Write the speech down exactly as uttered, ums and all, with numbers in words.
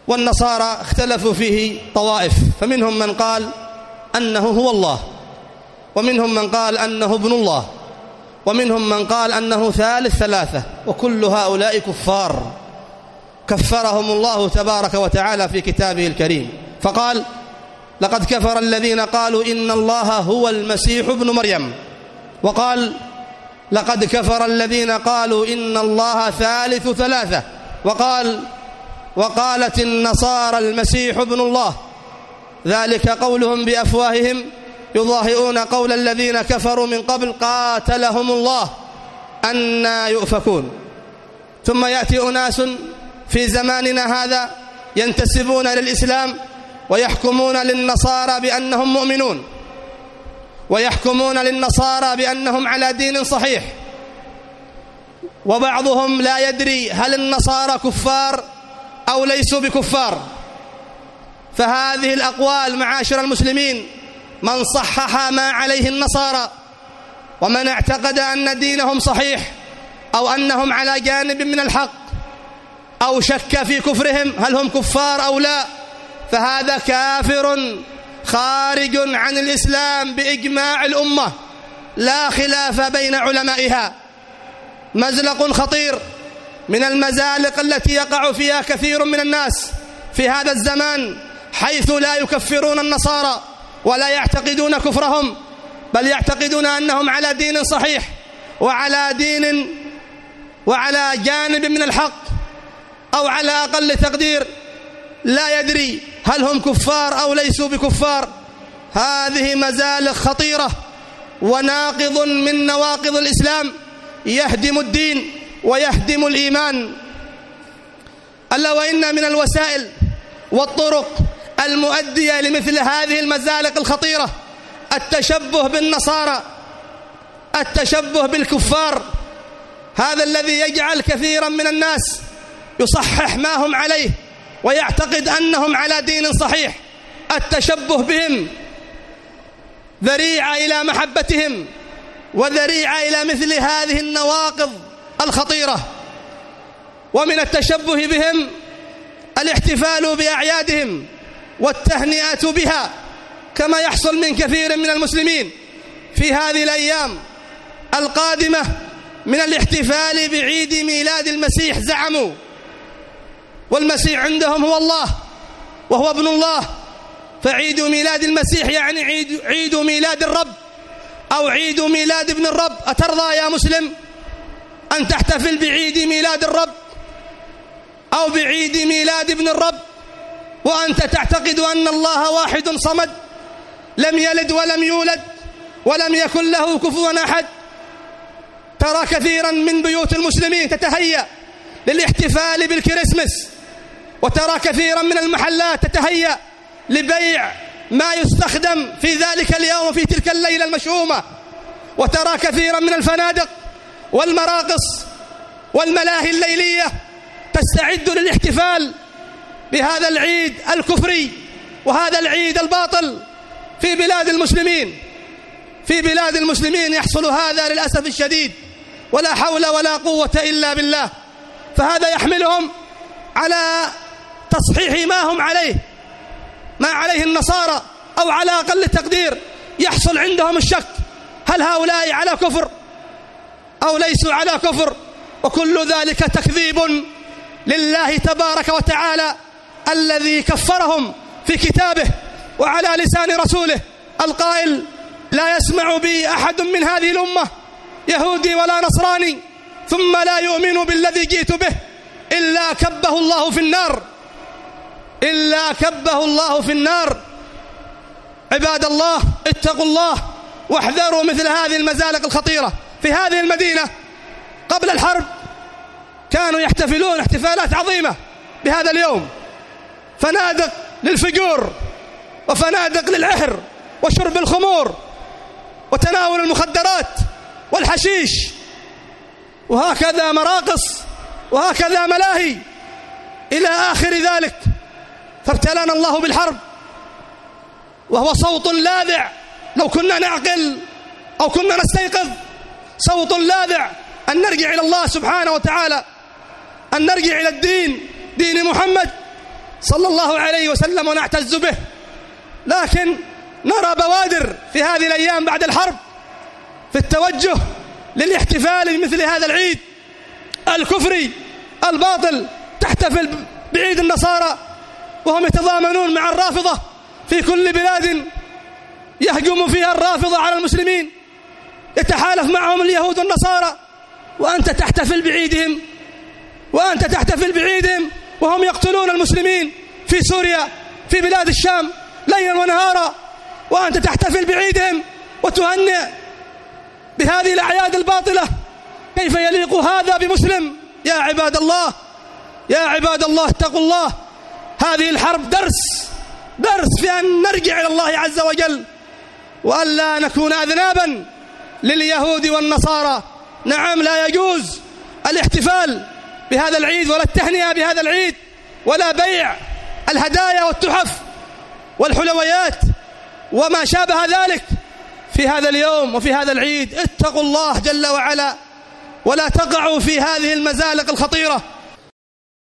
والنصارى اختلفوا فيه طوائف، فمنهم من قال أنه هو الله، ومنهم من قال أنه ابن الله، ومنهم من قال أنه ثالث ثلاثة، وكل هؤلاء كفار كفرهم الله تبارك وتعالى في كتابه الكريم، فقال: لقد كفر الذين قالوا إن الله هو المسيح ابن مريم، وقال: لقد كفر الذين قالوا إن الله ثالث ثلاثة، وقال: وقالت النصارى المسيح ابن الله، ذلك قولهم بأفواههم يضاهئون قول الذين كفروا من قبل قاتلهم الله أنى يؤفكون. ثم يأتي أناس في زماننا هذا ينتسبون للإسلام ويحكمون للنصارى بأنهم مؤمنون، ويحكمون للنصارى بأنهم على دين صحيح، وبعضهم لا يدري هل النصارى كفار أو ليسوا بكفار. فهذه الأقوال معاشر المسلمين، من صحح ما عليه النصارى ومن اعتقد أن دينهم صحيح أو أنهم على جانب من الحق أو شك في كفرهم هل هم كفار أو لا، فهذا كافر خارج عن الإسلام بإجماع الأمة لا خلاف بين علمائها. مزلق خطير من المزالق التي يقع فيها كثير من الناس في هذا الزمان، حيث لا يكفرون النصارى ولا يعتقدون كفرهم، بل يعتقدون أنهم على دين صحيح وعلى دين وعلى جانب من الحق، أو على أقل تقدير لا يدري هل هم كفار أو ليسوا بكفار. هذه مزالق خطيرة وناقض من نواقض الإسلام يهدم الدين ويهدم الإيمان. ألا وإن من الوسائل والطرق المؤدية لمثل هذه المزالق الخطيرة التشبه بالنصارى، التشبه بالكفار، هذا الذي يجعل كثيرا من الناس يصحح ما هم عليه ويعتقد أنهم على دين صحيح. التشبه بهم ذريعة إلى محبتهم وذريعة إلى مثل هذه النواقض الخطيرة. ومن التشبه بهم الاحتفال بأعيادهم والتهنئة بها، كما يحصل من كثير من المسلمين في هذه الأيام القادمة من الاحتفال بعيد ميلاد المسيح. زعموا والمسيح عندهم هو الله وهو ابن الله، فعيد ميلاد المسيح يعني عيد, عيد ميلاد الرب أو عيد ميلاد ابن الرب. أترضى يا مسلم أن تحتفل بعيد ميلاد الرب أو بعيد ميلاد ابن الرب وأنت تعتقد أن الله واحد صمد لم يلد ولم يولد ولم يكن له كفوا أحد؟ ترى كثيرا من بيوت المسلمين تتهيأ للاحتفال بالكريسماس، وترى كثيرا من المحلات تتهيأ لبيع ما يستخدم في ذلك اليوم وفي تلك الليلة المشؤومة، وترى كثيرا من الفنادق والمراقص والملاهي الليلية تستعد للاحتفال بهذا العيد الكفري وهذا العيد الباطل في بلاد المسلمين. في بلاد المسلمين يحصل هذا للأسف الشديد، ولا حول ولا قوة إلا بالله. فهذا يحملهم على تصحيح ما هم عليه، ما عليه النصارى، أو على أقل تقدير يحصل عندهم الشك هل هؤلاء على كفر أو ليسوا على كفر. وكل ذلك تكذيب لله تبارك وتعالى الذي كفرهم في كتابه وعلى لسان رسوله القائل: لا يسمع بي أحد من هذه الأمة يهودي ولا نصراني ثم لا يؤمن بالذي جئت به إلا كبه الله في النار، إلا كبه الله في النار. عباد الله، اتقوا الله واحذروا مثل هذه المزالق الخطيرة. في هذه المدينة قبل الحرب كانوا يحتفلون احتفالات عظيمة بهذا اليوم، فنادق للفجور وفنادق للعهر وشرب الخمور وتناول المخدرات والحشيش، وهكذا مراقص وهكذا ملاهي إلى آخر ذلك. فابتلانا الله بالحرب، وهو صوت لاذع. لو كنا نعقل أو كنا نستيقظ، صوت لاذع أن نرجع إلى الله سبحانه وتعالى، أن نرجع إلى الدين، دين محمد، صلى الله عليه وسلم ونعتز به، لكن نرى بوادر في هذه الأيام بعد الحرب في التوجه للاحتفال بمثل هذا العيد الكفري الباطل. تحتفل بعيد النصارى وهم يتضامنون مع الرافضة في كل بلاد يهجم فيها الرافضة على المسلمين، يتحالف معهم اليهود والنصارى، وأنت تحتفل بعيدهم وأنت تحتفل بعيدهم وهم يقتلون المسلمين في سوريا في بلاد الشام ليلا ونهارا، وأنت تحتفل بعيدهم وتهنئ بهذه الأعياد الباطلة. كيف يليق هذا بمسلم؟ يا عباد الله يا عباد الله اتقوا الله. هذه الحرب درس درس في أن نرجع إلى الله عز وجل وألا نكون أذنابا لليهود والنصارى. نعم، لا يجوز الاحتفال بهذا العيد ولا التهنئة بهذا العيد ولا بيع الهدايا والتحف والحلويات وما شابه ذلك في هذا اليوم وفي هذا العيد. اتقوا الله جل وعلا ولا تقعوا في هذه المزالق الخطيرة.